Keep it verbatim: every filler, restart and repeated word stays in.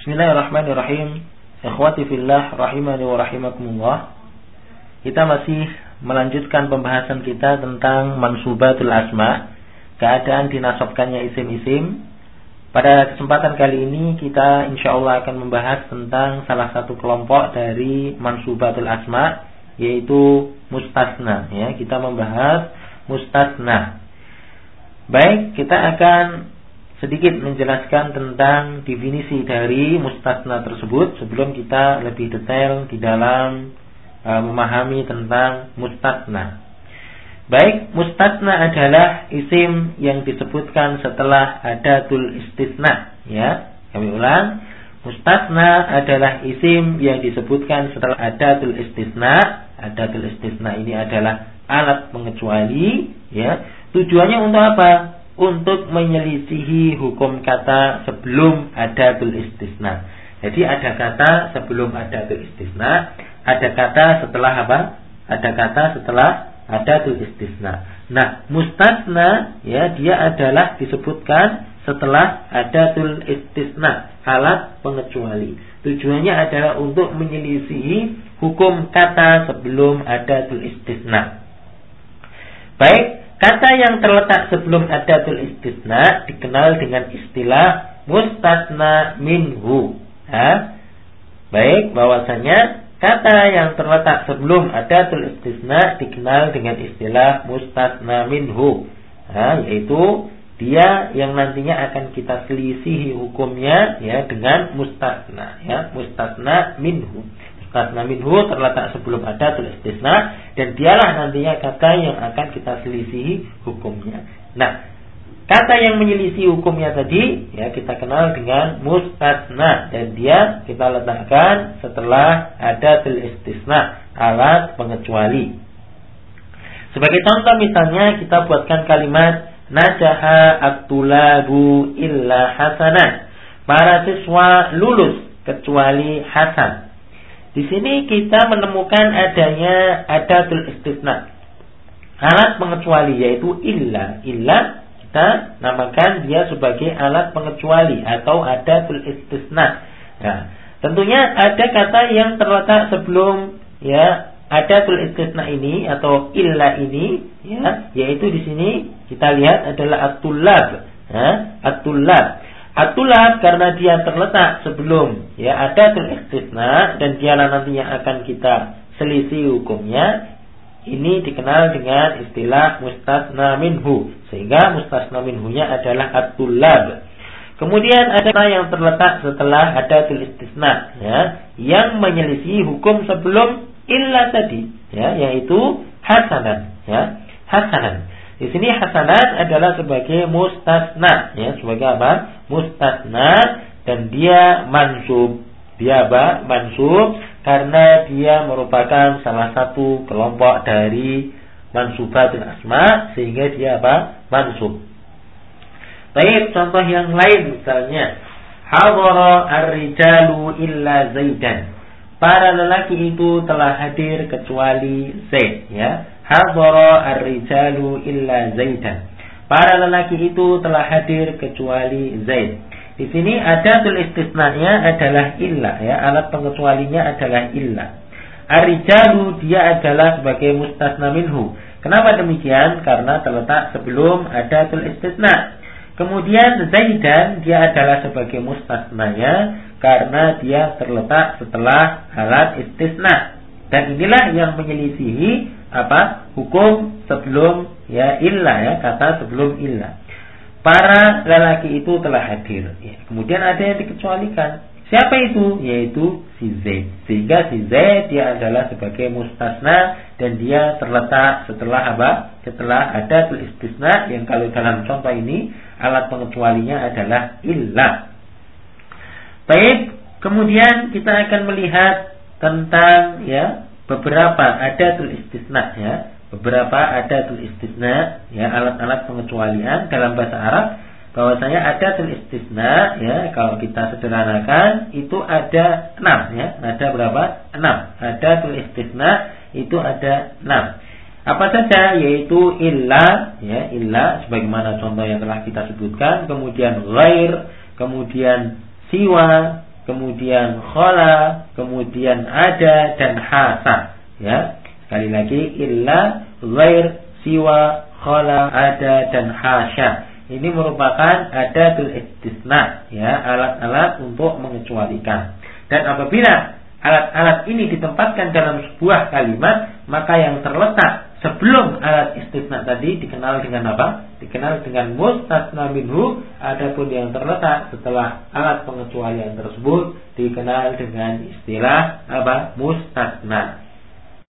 Bismillahirrahmanirrahim. Ikhwati fillah rahimani wa rahimakumullah. Kita masih melanjutkan pembahasan kita tentang mansubatul asma, keadaan dinasabkannya isim-isim. Pada kesempatan kali ini kita insyaallah akan membahas tentang salah satu kelompok dari mansubatul asma, yaitu mustasna. Ya, kita membahas mustasna. Baik, kita akan sedikit menjelaskan tentang definisi dari mustasna tersebut sebelum kita lebih detail di dalam uh, memahami tentang mustasna. Baik, mustasna adalah isim yang disebutkan setelah adatul istisna. Ya, kami ulang. Mustasna adalah isim yang disebutkan setelah adatul istisna. Adatul istisna ini adalah alat pengecuali. Ya, tujuannya untuk apa? Untuk menyelisihi hukum kata sebelum adatul istisna. Jadi ada kata sebelum adatul istisna, ada kata setelah apa? Ada kata setelah adatul istisna. Nah, mustasna ya dia adalah disebutkan setelah adatul istisna, alat pengecuali. Tujuannya adalah untuk menyelisihi hukum kata sebelum adatul istisna. Baik, kata yang terletak sebelum adatul istisna dikenal dengan istilah mustasna minhu. Ha? Baik, bahwasanya kata yang terletak sebelum adatul istisna dikenal dengan istilah mustasna minhu. Ha? Yaitu dia yang nantinya akan kita selisihi hukumnya ya dengan mustasna. Ya, mustasna minhu. Mustasna minhu terletak sebelum adatul istisna dan dialah nantinya kata yang akan kita selisihi hukumnya. Nah, kata yang menyelisih hukumnya tadi ya kita kenal dengan mustasna dan dia kita letakkan setelah adatul istisna, alat pengecuali. Sebagai contoh misalnya kita buatkan kalimat najaha at-tulabu illa hasanan. Para siswa lulus kecuali Hasan. Di sini kita menemukan adanya adatul istisna, alat pengecuali yaitu illa. Illa kita namakan dia sebagai alat pengecuali atau adatul istisna. Nah, tentunya ada kata yang terletak sebelum ya adatul istisna ini atau illa ini ya, yaitu di sini kita lihat adalah at-tullab. Ya, at-tullab. At-tullab karena dia terletak sebelum ya adatul istisna dan dialah nantinya akan kita selisih hukumnya. Ini dikenal dengan istilah mustasna minhu. Sehingga mustasna minhunya adalah at-tullab. Kemudian ada yang terletak setelah adatul istisna ya, yang menyelisih hukum sebelum illa tadi ya, yaitu hasanan ya, hasanan. Di sini hasanat adalah sebagai mustasna ya, sebagai apa? Mustasna dan dia mansub. Dia apa? Mansub karena dia merupakan salah satu kelompok dari mansubatul asma sehingga dia apa? Mansub. Baik, contoh yang lain misalnya hadara ar-rijalu illa Zaidan. Para lelaki itu telah hadir kecuali Zaid ya. Hadara ar-rijalu illa Zaidan. Para lelaki itu telah hadir kecuali Zaid. Di sini adatul istisnanya adalah illa ya, alat pengecualinya adalah illa. Ar-rijalu dia adalah sebagai mustasna minhu. Kenapa demikian? Karena terletak sebelum adatul istisna. Kemudian Zaidan dia adalah sebagai mustasnanya karena dia terletak setelah alat istisna. Dan inilah yang menyelisihi apa? Hukum sebelum ya illa ya, kata sebelum illa. Para lelaki itu telah hadir. Ya, kemudian ada yang dikecualikan. Siapa itu? Yaitu si Zaid. Sehingga si Zaid dia adalah sebagai mustasna dan dia terletak setelah apa? Setelah adatul istisna yang kalau dalam contoh ini alat pengecualinya adalah illa. Baik, kemudian kita akan melihat tentang ya beberapa adatul istisna ya, beberapa adatul istisna ya, alat-alat pengecualian dalam bahasa Arab. Bahwasanya adatul istisna ya, kalau kita sederhanakan itu ada enam ya. Ada berapa? enam. Adatul istisna itu ada enam. Apa saja? Yaitu illa ya, illa sebagaimana contoh yang telah kita sebutkan, kemudian ghair, kemudian siwa, kemudian khala, kemudian ada dan hasa. Ya, sekali lagi illa, ghair, siwa, khala, ada dan hasya. Ini merupakan adatul istisna, ya, alat-alat untuk mengecualikan. Dan apabila alat-alat ini ditempatkan dalam sebuah kalimat, maka yang terletak sebelum alat istisna tadi dikenal dengan apa? Dikenal dengan mustasna minhu. Adapun yang terletak setelah alat pengecualian tersebut dikenal dengan istilah apa? Mustasna.